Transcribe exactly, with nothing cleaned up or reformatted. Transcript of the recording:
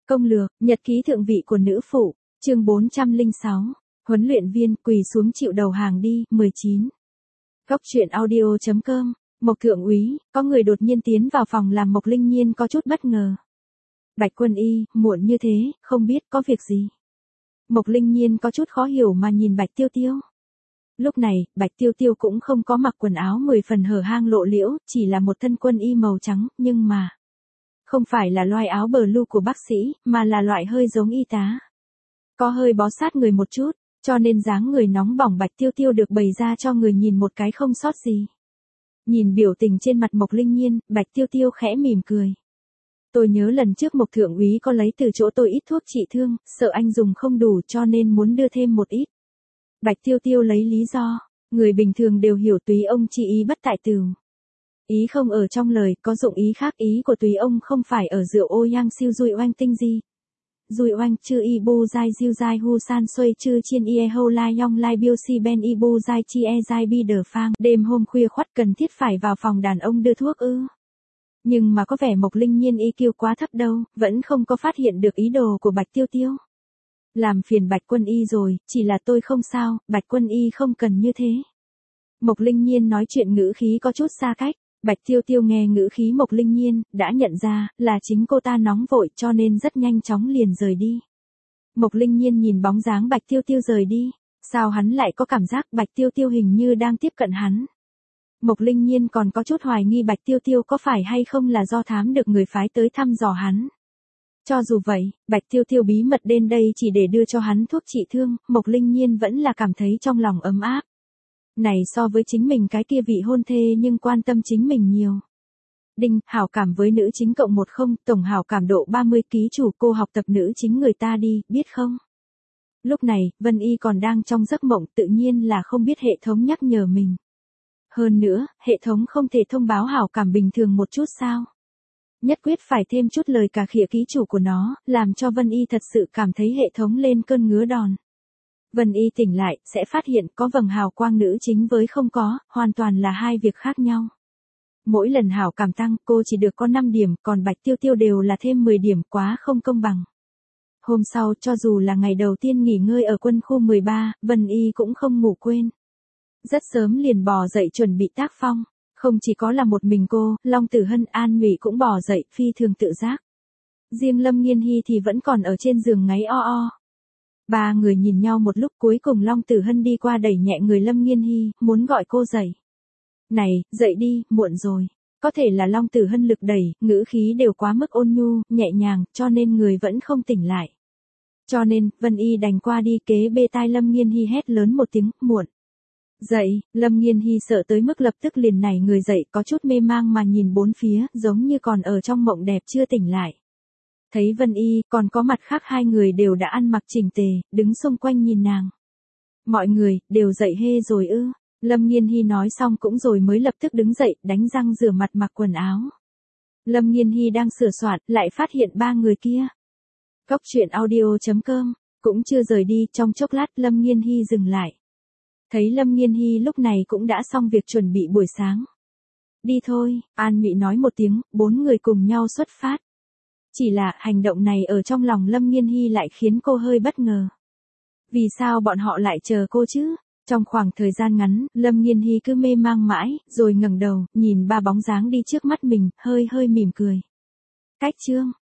Công lược, nhật ký thượng vị của nữ phụ, chương bốn trăm lẻ sáu, huấn luyện viên quỳ xuống chịu đầu hàng đi, mười chín. Góc truyện audio chấm com, Mộc thượng úy, có người đột nhiên tiến vào phòng làm Mộc Linh Nhiên có chút bất ngờ. Bạch Quân Y, muộn như thế, không biết có việc gì. Mộc Linh Nhiên có chút khó hiểu mà nhìn Bạch Tiêu Tiêu. Lúc này, Bạch Tiêu Tiêu cũng không có mặc quần áo mười phần hở hang lộ liễu, chỉ là một thân quân y màu trắng, nhưng mà không phải là loại áo blue của bác sĩ, mà là loại hơi giống y tá. Có hơi bó sát người một chút, cho nên dáng người nóng bỏng Bạch Tiêu Tiêu được bày ra cho người nhìn một cái không sót gì. Nhìn biểu tình trên mặt Mộc Linh Nhiên, Bạch Tiêu Tiêu khẽ mỉm cười. Tôi nhớ lần trước Mộc thượng úy có lấy từ chỗ tôi ít thuốc trị thương, sợ anh dùng không đủ cho nên muốn đưa thêm một ít. Bạch Tiêu Tiêu lấy lý do, người bình thường đều hiểu túy ông chi ý bất tại tửu. Ý không ở trong lời, có dụng ý khác, ý của túy ông không phải ở rượu ô yang siêu dùi oanh tinh gì. Dùi oanh chư y bu dai diêu dai hu san xuôi chư chiên y e hô lai yong lai biêu si ben y bu dai chi e dai bi đờ phang. Đêm hôm khuya khoắt cần thiết phải vào phòng đàn ông đưa thuốc ư. Nhưng mà có vẻ Mộc Linh Nhiên i kiu quá thấp đâu, vẫn không có phát hiện được ý đồ của Bạch Tiêu Tiêu. Làm phiền Bạch Quân Y rồi, chỉ là tôi không sao, Bạch Quân Y không cần như thế. Mộc Linh Nhiên nói chuyện ngữ khí có chút xa cách, Bạch Tiêu Tiêu nghe ngữ khí Mộc Linh Nhiên, đã nhận ra, là chính cô ta nóng vội cho nên rất nhanh chóng liền rời đi. Mộc Linh Nhiên nhìn bóng dáng Bạch Tiêu Tiêu rời đi, sao hắn lại có cảm giác Bạch Tiêu Tiêu hình như đang tiếp cận hắn. Mộc Linh Nhiên còn có chút hoài nghi Bạch Tiêu Tiêu có phải hay không là do thám được người phái tới thăm dò hắn. Cho dù vậy, Bạch Tiêu Tiêu bí mật đến đây chỉ để đưa cho hắn thuốc trị thương, Mộc Linh Nhiên vẫn là cảm thấy trong lòng ấm áp. Này so với chính mình cái kia vị hôn thê nhưng quan tâm chính mình nhiều. Đinh, hảo cảm với nữ chính cộng một không, tổng hảo cảm độ ba mươi ký chủ cô học tập nữ chính người ta đi, biết không? Lúc này, Vân Y còn đang trong giấc mộng tự nhiên là không biết hệ thống nhắc nhở mình. Hơn nữa, hệ thống không thể thông báo hảo cảm bình thường một chút sao? Nhất quyết phải thêm chút lời cà khịa ký chủ của nó, làm cho Vân Y thật sự cảm thấy hệ thống lên cơn ngứa đòn. Vân Y tỉnh lại, sẽ phát hiện có vầng hào quang nữ chính với không có, hoàn toàn là hai việc khác nhau. Mỗi lần hảo cảm tăng, cô chỉ được có năm điểm, còn Bạch Tiêu Tiêu đều là thêm mười điểm, quá không công bằng. Hôm sau, cho dù là ngày đầu tiên nghỉ ngơi ở quân khu mười ba, Vân Y cũng không ngủ quên. Rất sớm liền bò dậy chuẩn bị tác phong. Không chỉ có là một mình cô, Long Tử Hân, An Nhụy cũng bò dậy, phi thường tự giác. Riêng Lâm Nghiên Hy thì vẫn còn ở trên giường ngáy o o. Ba người nhìn nhau một lúc, cuối cùng Long Tử Hân đi qua đẩy nhẹ người Lâm Nghiên Hy, muốn gọi cô dậy. Này, dậy đi, muộn rồi. Có thể là Long Tử Hân lực đẩy, ngữ khí đều quá mức ôn nhu, nhẹ nhàng, cho nên người vẫn không tỉnh lại. Cho nên, Vân Y đành qua đi kế bê tai Lâm Nghiên Hy hét lớn một tiếng, muộn. Dậy, Lâm Nghiên Hy sợ tới mức lập tức liền nảy người dậy, có chút mê mang mà nhìn bốn phía, giống như còn ở trong mộng đẹp chưa tỉnh lại. Thấy Vân Y, còn có mặt khác hai người đều đã ăn mặc chỉnh tề, đứng xung quanh nhìn nàng. Mọi người, đều dậy hê rồi ư. Lâm Nghiên Hy nói xong cũng rồi mới lập tức đứng dậy, đánh răng rửa mặt mặc quần áo. Lâm Nghiên Hy đang sửa soạn, lại phát hiện ba người kia. Góc truyện audio chấm com, cũng chưa rời đi, trong chốc lát Lâm Nghiên Hy dừng lại. Thấy Lâm Nghiên Hy lúc này cũng đã xong việc chuẩn bị buổi sáng. Đi thôi, An Nhụy nói một tiếng, bốn người cùng nhau xuất phát. Chỉ là hành động này ở trong lòng Lâm Nghiên Hy lại khiến cô hơi bất ngờ. Vì sao bọn họ lại chờ cô chứ? Trong khoảng thời gian ngắn, Lâm Nghiên Hy cứ mê mang mãi, rồi ngẩng đầu, nhìn ba bóng dáng đi trước mắt mình, hơi hơi mỉm cười. Cách chương,